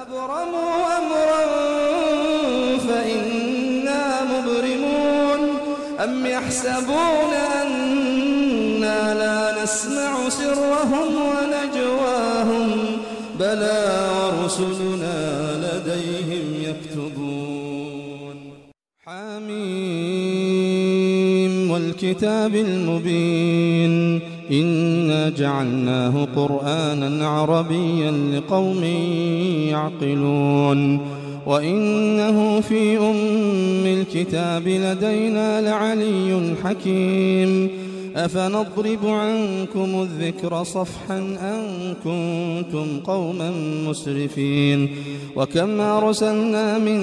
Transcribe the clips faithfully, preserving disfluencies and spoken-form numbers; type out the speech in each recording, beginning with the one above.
أبرموا أمرا فإنا مبرمون أم يحسبون أنا لا نسمع سرهم ونجواهم بلى ورسلنا لديهم يكتبون حميم والكتاب المبين إنا جعلناه قرآنا عربيا لقوم يعقلون وإنه في أم الكتاب لدينا لعلي حكيم أفنضرب عنكم الذكر صفحا أن كنتم قوما مسرفين وكم أرسلنا من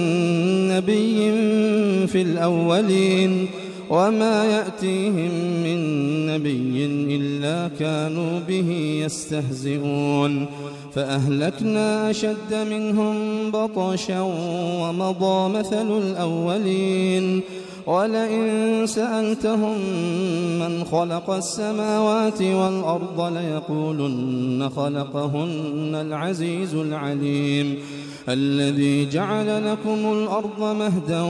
نبي في الأولين وما يأتيهم من نبي إلا كانوا به يستهزئون فأهلكنا أشد منهم بطشا ومضى مثل الأولين ولئن سألتهم من خلق السماوات والأرض ليقولن خلقهن العزيز العليم الذي جعل لكم الأرض مهدا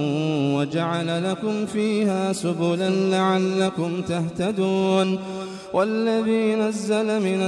وجعل لكم فيها سبلا لعلكم تهتدون والذي نزل من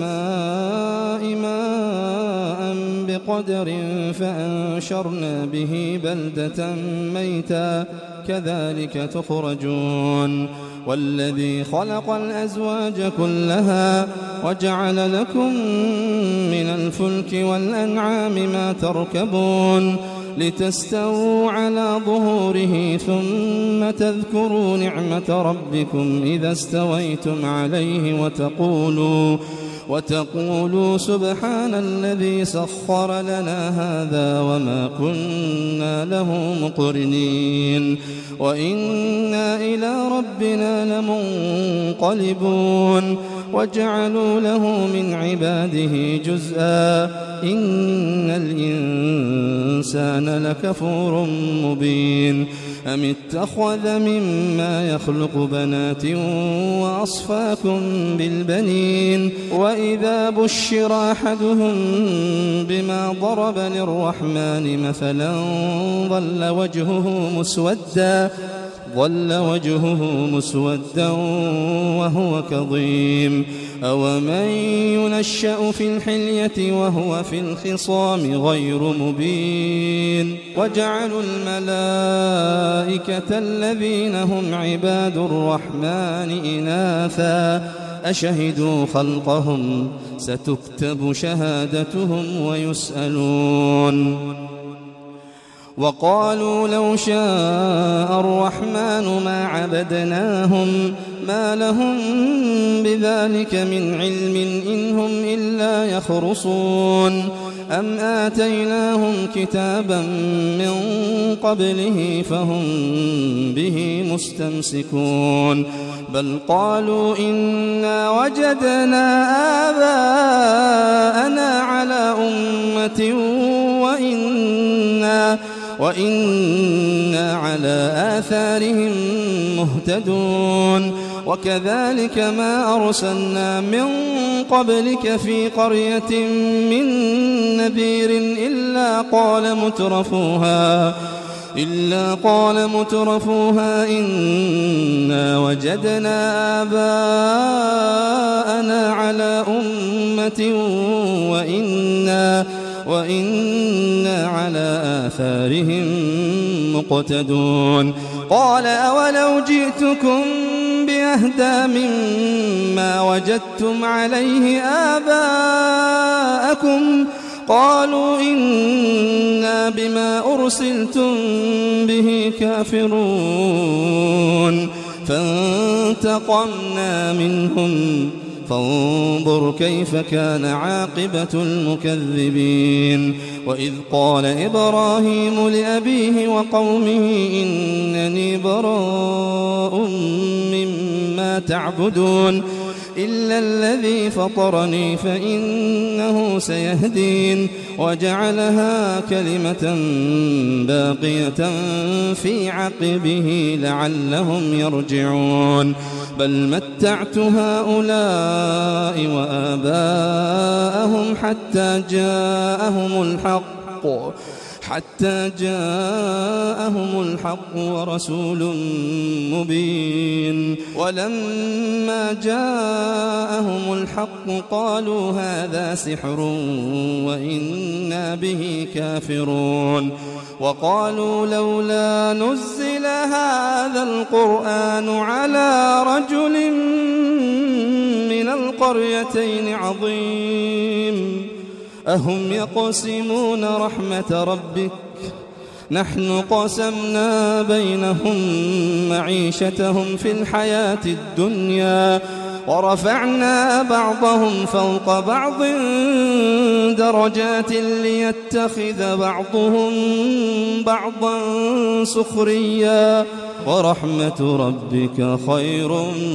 السماء ماء بقدر فأنشرنا به بلدة ميتا كذلك تخرجون والذي خلق الأزواج كلها وجعل لكم من الفلك والأنعام ما تركبون لتستووا على ظهوره ثم تذكروا نعمة ربكم إذا استويتم عليه وتقولوا وتقولوا سبحان الذي سخر لنا هذا وما كنا له مقرنين وإنا إلى ربنا لمنقلبون وجعلوا له من عباده جزءا إن الإنسان لكفور مبين أم اتخذ مما يخلق بنات وأصفاكم بالبنين وإذا بشر أحدهم بما ضرب للرحمن مثلا ظل وجهه مسودا ظل وجهه مسودا وهو كظيم أومن ينشأ في الحلية وهو في الخصام غير مبين وجعلوا الملائكة الذين هم عباد الرحمن إناثا أشهدوا خلقهم ستكتب شهادتهم ويسألون وقالوا لو شاء الرحمن ما عبدناهم ما لهم بذلك من علم إن هم إلا يخرصون أم آتيناهم كتابا من قبله فهم به مستمسكون بل قالوا إنا وجدنا آباءنا على أمة وإنا وإنا على آثارهم مهتدون وكذلك ما أرسلنا من قبلك في قرية من نذير إلا قال مترفوها إلا قال مترفوها إنا وجدنا آباءنا على أمة وإنا وإنا على آثارهم مقتدون قال أولو جئتكم بأهدى مما وجدتم عليه آباءكم قالوا إنا بما أرسلتم به كافرون فانتقمنا منهم فانظر كيف كان عاقبة المكذبين وإذ قال إبراهيم لأبيه وقومه إنني براء مما تعبدون إلا الذي فطرني فإنه سيهدين وجعلها كلمة باقية في عقبه لعلهم يرجعون بل متعت هؤلاء وآباءهم حتى جاءهم الحق حتى جاءهم الحق ورسول مبين. ولما جاءهم الحق قالوا هذا سحر وإنا به كافرون. وقالوا لولا نزل هذا القرآن على رجل من القريتين عظيم أهم يقسمون رحمة ربك نحن قسمنا بينهم معيشتهم في الحياة الدنيا ورفعنا بعضهم فوق بعض درجات ليتخذ بعضهم بعضا سخريا ورحمة ربك خير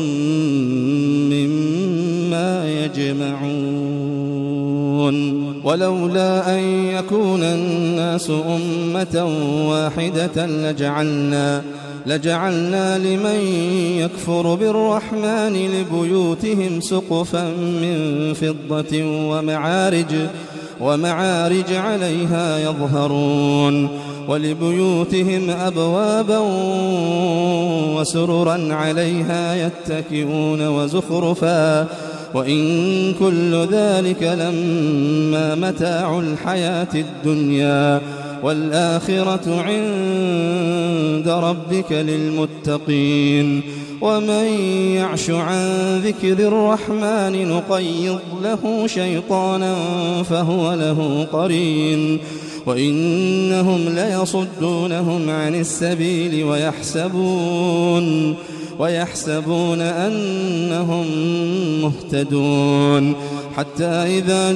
مما يجمعون. ولولا أن يكون الناس أمة واحدة لجعلنا لجعلنا لمن يكفر بالرحمن لبيوتهم سقفا من فضة ومعارج ومعارج عليها يظهرون ولبيوتهم أبوابا وسررا عليها يتكئون وزخرفا وإن كل ذلك لما متاع الحياة الدنيا والآخرة عند ربك للمتقين. ومن يعش عن ذكر الرحمن نقيض له شيطانا فهو له قرين وإنهم ليصدونهم عن السبيل ويحسبون ويحسبون أنهم مهتدون حتى إذا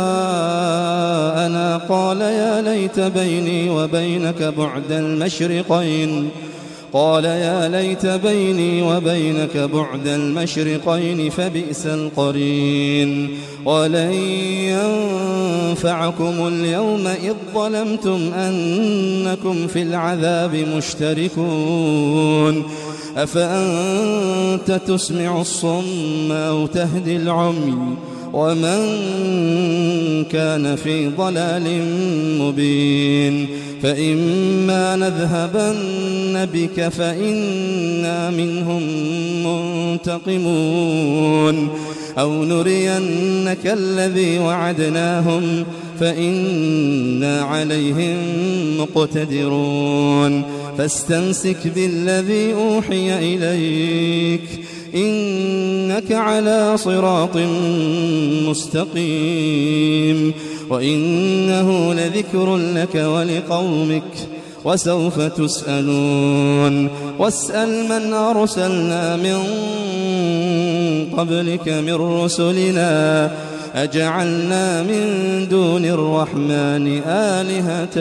جاءنا قال يا ليت بيني وبينك بعد المشرقين قال يا ليت بيني وبينك بعد المشرقين فبئس القرين. ولن ينفعكم اليوم إذ ظلمتم أنكم في العذاب مشتركون أفأنت تسمع الصم أو تهدي العمي ومن كان في ضلال مبين. فإما نذهبن بك فإنا منهم منتقمون أو نرينك الذي وعدناهم فإنا عليهم مقتدرون. فاستمسك بالذي أوحي إليك إنك على صراط مستقيم وإنه لذكر لك ولقومك وسوف تسألون. واسأل من أرسلنا من قبلك من رسلنا أجعلنا من دون الرحمن آلهة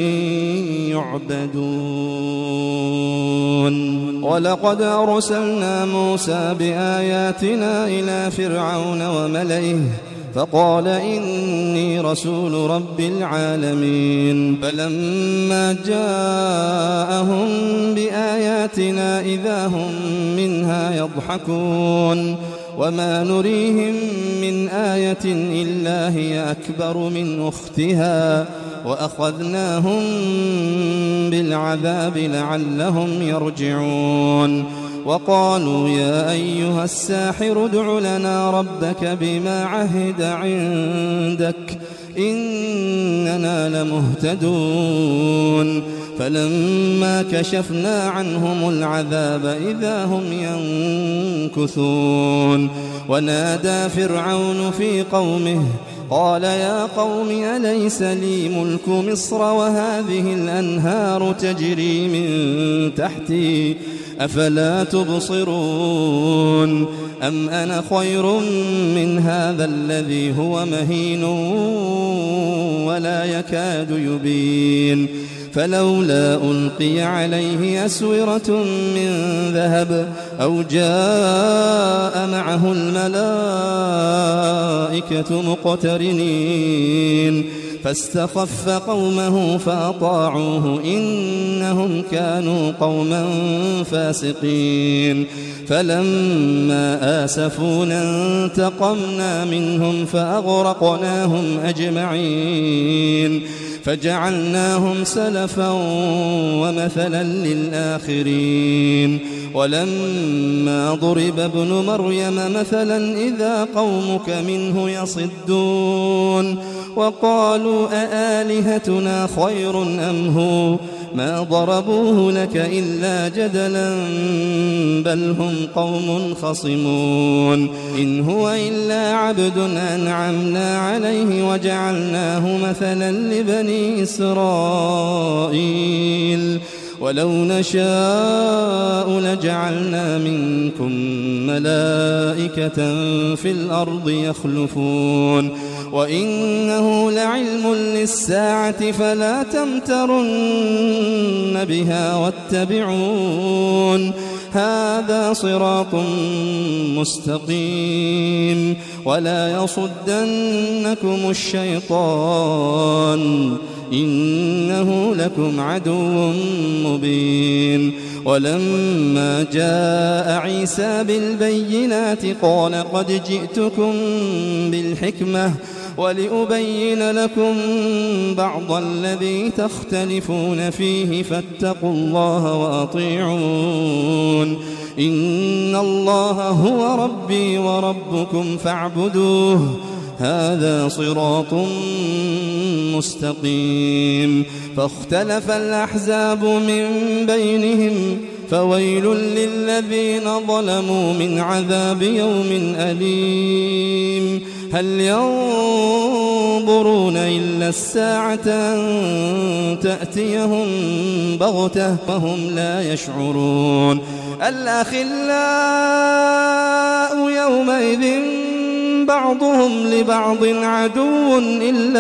يعبدون. ولقد أرسلنا موسى بآياتنا إلى فرعون وملئه فقال إني رسول رب العالمين. فلما جاءهم بآياتنا إذا هم منها يضحكون وما نريهم من آية إلا هي أكبر من أختها وأخذناهم بالعذاب لعلهم يرجعون. وقالوا يا أيها الساحر ادع لنا ربك بما عهد عندك إننا لمهتدون. فلما كشفنا عنهم العذاب إذا هم ينكثون. ونادى فرعون في قومه قال يا قوم أليس لي ملك مصر وهذه الأنهار تجري من تحتي أفلا تبصرون أم أنا خير من هذا الذي هو مهين ولا يكاد يبين. فلولا ألقي عليه أسورة من ذهب أو جاء معه الملائكة مقترنين فاستخف قومه فأطاعوه إنهم كانوا قوما فاسقين. فلما آسفونا انتقمنا منهم فأغرقناهم أجمعين فجعلناهم سلفا ومثلا للآخرين ولما ضرب ابن مريم مثلا إذا قومك منه يصدون وقالوا أآلهتنا خير أم هو ما ضربوه لك إلا جدلا بل هم قوم خصمون إن هو إلا عبد أنعمنا عليه وجعلناه مثلا لبني إسرائيل ولو نشاء لجعلنا منكم ملائكة في الأرض يخلفون وإنه لعلم للساعة فلا تمترن بها واتبعون هذا صراط مستقيم ولا يصدنكم الشيطان إنه لكم عدو مبين ولما جاء عيسى بالبينات قال قد جئتكم بالحكمة ولأبين لكم بعض الذي تختلفون فيه فاتقوا الله وأطيعون إن الله هو ربي وربكم فاعبدوه هذا صراط مستقيم فاختلف الأحزاب من بينهم فويل للذين ظلموا من عذاب يوم أليم هل ينظرون إلا الساعة أن تأتيهم بغتة وهم لا يشعرون الأخلاء يومئذ بعضهم لبعض عدو إلا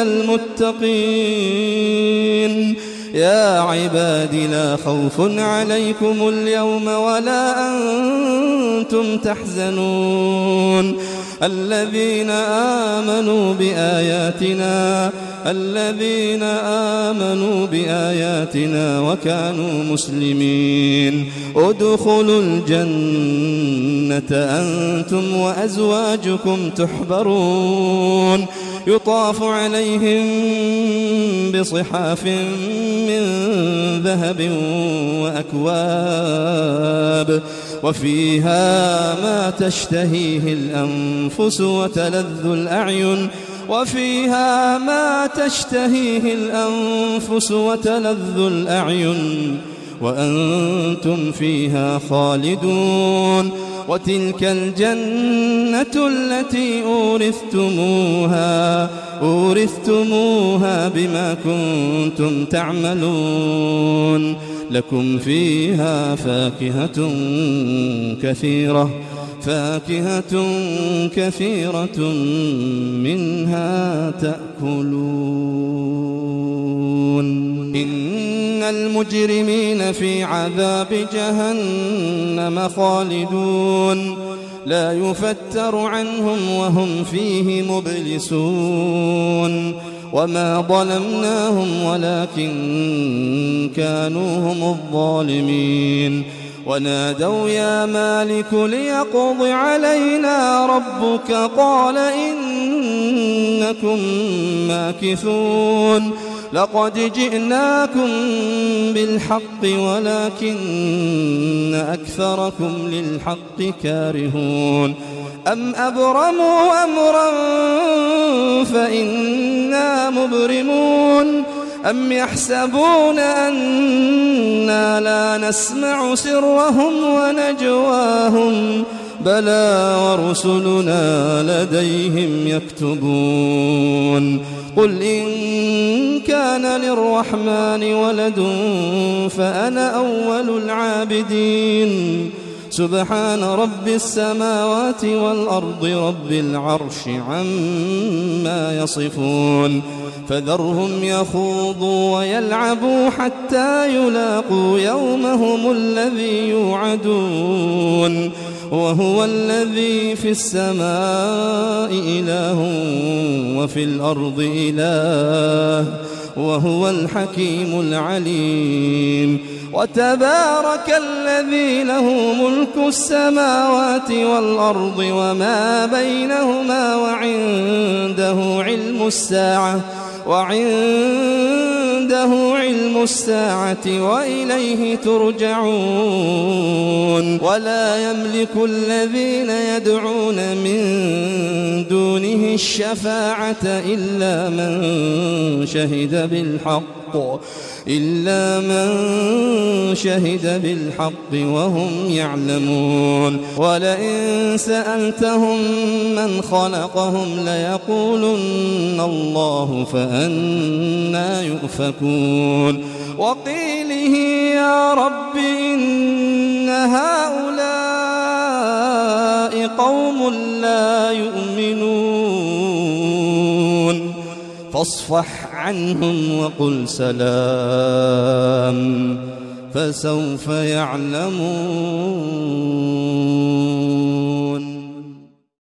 المتقين يا عباد لا خوف عليكم اليوم ولا أنتم تحزنون الذين آمنوا بآياتنا الذين آمنوا بآياتنا وكانوا مسلمين ادخلوا الجنة أنتم وأزواجكم تحبرون يطاف عليهم بصحاف من ذهب وأكواب وفيها ما تشتهيه الأنفس وتلذ الأعين وفيها ما تشتهيه الأنفس وتلذ الأعين وأنتم فيها خالدون وتلك الجنة التي أورثتموها أورثتموها بما كنتم تعملون لكم فيها فاكهة كثيرة فاكهة كثيرة منها تأكلون إن المجرمين في عذاب جهنم خالدون لا يفتر عنهم وهم فيه مبلسون وما ظلمناهم ولكن كانوا هم الظالمين ونادوا يا مالك ليقض علينا ربك قال إنكم ماكثون لقد جئناكم بالحق ولكن أكثركم للحق كارهون أم أبرموا أمرا فإنا مبرمون أم يحسبون أنا لا نسمع سرهم ونجواهم بلى ورسلنا لديهم يكتبون قل إن كان للرحمن ولد فأنا أول العابدين سبحان رب السماوات والأرض رب العرش عما يصفون فذرهم يخوضوا ويلعبوا حتى يلاقوا يومهم الذي يوعدون وهو الذي في السماء إله وفي الأرض إله وهو الحكيم العليم. وتبارك الذي له ملك السماوات والأرض وما بينهما وعنده علم الساعة وعنده علم الساعة وإليه ترجعون. ولا يملك الذين يدعون من دونه الشفاعة إلا من شهد بالحق إلا من شهد بالحق وهم يعلمون. ولئن سألتهم من خلقهم ليقولن الله فأنى يؤفكون. وقيله يا رب إن هؤلاء قوم لا يؤمنون فاصفح عنهم وقل سلام فسوف يعلمون.